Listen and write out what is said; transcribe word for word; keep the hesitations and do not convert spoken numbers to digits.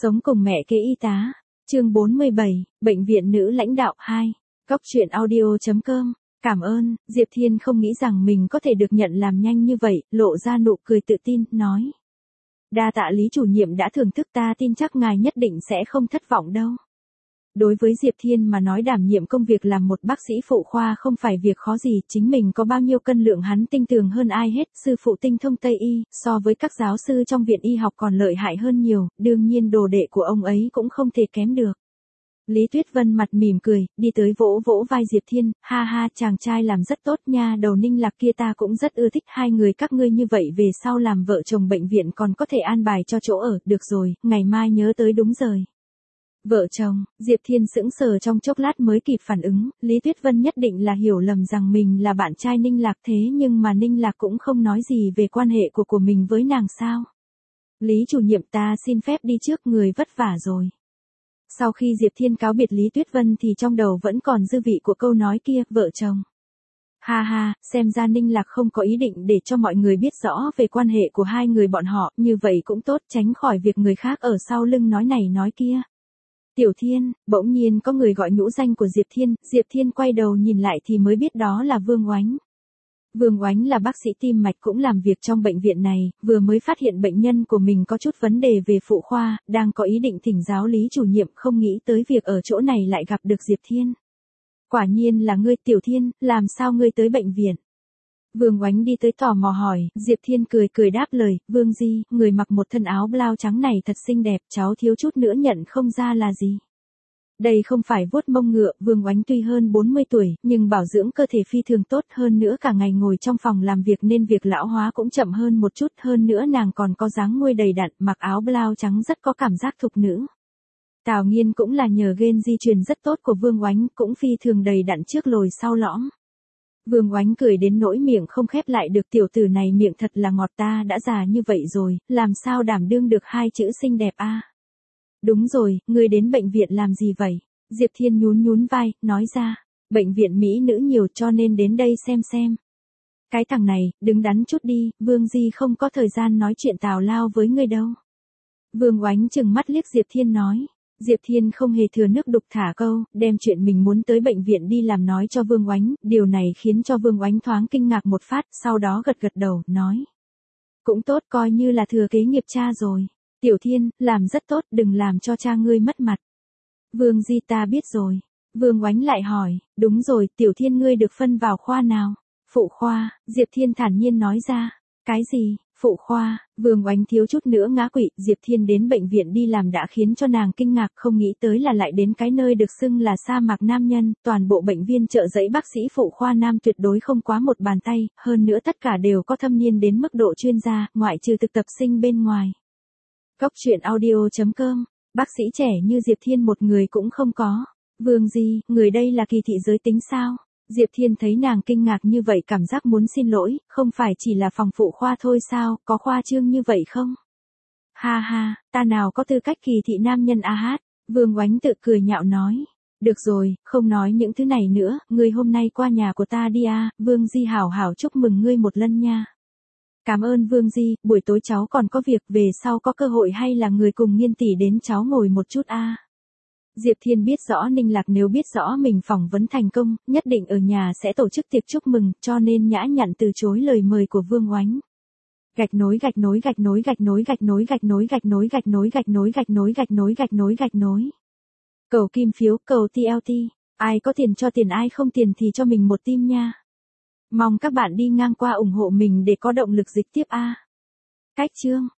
Sống cùng mẹ kế y tá. Chương bốn mươi bảy, Bệnh viện nữ lãnh đạo hai. Góc truyện audio chấm com. Cảm ơn, Diệp Thiên không nghĩ rằng mình có thể được nhận làm nhanh như vậy, lộ ra nụ cười tự tin, nói. Đa tạ Lý chủ nhiệm đã thưởng thức ta, tin chắc ngài nhất định sẽ không thất vọng đâu. Đối với Diệp Thiên mà nói, đảm nhiệm công việc làm một bác sĩ phụ khoa không phải việc khó gì, chính mình có bao nhiêu cân lượng hắn tinh tường hơn ai hết, sư phụ tinh thông Tây y, so với các giáo sư trong viện y học còn lợi hại hơn nhiều, đương nhiên đồ đệ của ông ấy cũng không thể kém được. Lý Tuyết Vân mặt mỉm cười, đi tới vỗ vỗ vai Diệp Thiên, ha ha, chàng trai làm rất tốt nha, đầu Ninh Lạc kia ta cũng rất ưa thích, hai người các ngươi như vậy về sau làm vợ chồng bệnh viện còn có thể an bài cho chỗ ở, được rồi, ngày mai nhớ tới đúng giờ. Vợ chồng, Diệp Thiên sững sờ trong chốc lát mới kịp phản ứng, Lý Tuyết Vân nhất định là hiểu lầm rằng mình là bạn trai Ninh Lạc, thế nhưng mà Ninh Lạc cũng không nói gì về quan hệ của của mình với nàng sao. Lý chủ nhiệm, ta xin phép đi trước, người vất vả rồi. Sau khi Diệp Thiên cáo biệt Lý Tuyết Vân thì trong đầu vẫn còn dư vị của câu nói kia, vợ chồng. Ha ha, xem ra Ninh Lạc không có ý định để cho mọi người biết rõ về quan hệ của hai người bọn họ, như vậy cũng tốt, tránh khỏi việc người khác ở sau lưng nói này nói kia. Tiểu Thiên, bỗng nhiên có người gọi nhũ danh của Diệp Thiên, Diệp Thiên quay đầu nhìn lại thì mới biết đó là Vương Oánh. Vương Oánh là bác sĩ tim mạch cũng làm việc trong bệnh viện này, vừa mới phát hiện bệnh nhân của mình có chút vấn đề về phụ khoa, đang có ý định thỉnh giáo Lý chủ nhiệm, không nghĩ tới việc ở chỗ này lại gặp được Diệp Thiên. Quả nhiên là ngươi, Tiểu Thiên, làm sao ngươi tới bệnh viện? Vương Oánh đi tới tò mò hỏi, Diệp Thiên cười cười đáp lời, Vương Di, người mặc một thân áo blau trắng này thật xinh đẹp, cháu thiếu chút nữa nhận không ra là gì. Đây không phải vuốt mông ngựa, Vương Oánh tuy hơn bốn mươi tuổi, nhưng bảo dưỡng cơ thể phi thường tốt, hơn nữa cả ngày ngồi trong phòng làm việc nên việc lão hóa cũng chậm hơn một chút, hơn nữa nàng còn có dáng nguôi đầy đặn, mặc áo blau trắng rất có cảm giác thục nữ. Tào Nghiên cũng là nhờ gen di truyền rất tốt của Vương Oánh, cũng phi thường đầy đặn trước lồi sau lõm. Vương Oánh cười đến nỗi miệng không khép lại được, tiểu tử này miệng thật là ngọt, ta đã già như vậy rồi, làm sao đảm đương được hai chữ xinh đẹp a? Đúng rồi, ngươi đến bệnh viện làm gì vậy? Diệp Thiên nhún nhún vai, nói ra, bệnh viện mỹ nữ nhiều cho nên đến đây xem xem. Cái thằng này, đứng đắn chút đi, Vương Di không có thời gian nói chuyện tào lao với ngươi đâu. Vương Oánh chừng mắt liếc Diệp Thiên nói. Diệp Thiên không hề thừa nước đục thả câu, đem chuyện mình muốn tới bệnh viện đi làm nói cho Vương Oánh, điều này khiến cho Vương Oánh thoáng kinh ngạc một phát, sau đó gật gật đầu, nói. Cũng tốt, coi như là thừa kế nghiệp cha rồi. Tiểu Thiên, làm rất tốt, đừng làm cho cha ngươi mất mặt. Vương Di, ta biết rồi. Vương Oánh lại hỏi, đúng rồi, Tiểu Thiên ngươi được phân vào khoa nào? Phụ khoa, Diệp Thiên thản nhiên nói ra. Cái gì? Phụ khoa, Vương Oánh thiếu chút nữa ngã quỵ, Diệp Thiên đến bệnh viện đi làm đã khiến cho nàng kinh ngạc, không nghĩ tới là lại đến cái nơi được xưng là sa mạc nam nhân, toàn bộ bệnh viện Chợ Giấy bác sĩ phụ khoa nam tuyệt đối không quá một bàn tay, hơn nữa tất cả đều có thâm niên đến mức độ chuyên gia, ngoại trừ thực tập sinh bên ngoài. Góc truyện audio chấm com, bác sĩ trẻ như Diệp Thiên một người cũng không có. Vương Di, người đây là kỳ thị giới tính sao? Diệp Thiên thấy nàng kinh ngạc như vậy cảm giác muốn xin lỗi, không phải chỉ là phòng phụ khoa thôi sao, có khoa trương như vậy không? Ha ha, ta nào có tư cách kỳ thị nam nhân a hát, Vương Oánh tự cười nhạo nói. Được rồi, không nói những thứ này nữa, ngươi hôm nay qua nhà của ta đi a, Vương Di hảo hảo chúc mừng ngươi một lần nha. Cảm ơn Vương Di, buổi tối cháu còn có việc, về sau có cơ hội hay là người cùng Nghiên tỷ đến cháu ngồi một chút a. Diệp Thiên biết rõ Ninh Lạc nếu biết rõ mình phỏng vấn thành công, nhất định ở nhà sẽ tổ chức tiệc chúc mừng, cho nên nhã nhặn từ chối lời mời của Vương Oánh. Gạch nối gạch nối gạch nối gạch nối gạch nối gạch nối gạch nối gạch nối gạch nối gạch nối gạch nối gạch nối gạch nối. Cầu kim phiếu, cầu tê lờ tê, ai có tiền cho tiền, ai không tiền thì cho mình một tim nha. Mong các bạn đi ngang qua ủng hộ mình để có động lực dịch tiếp a. Cách chương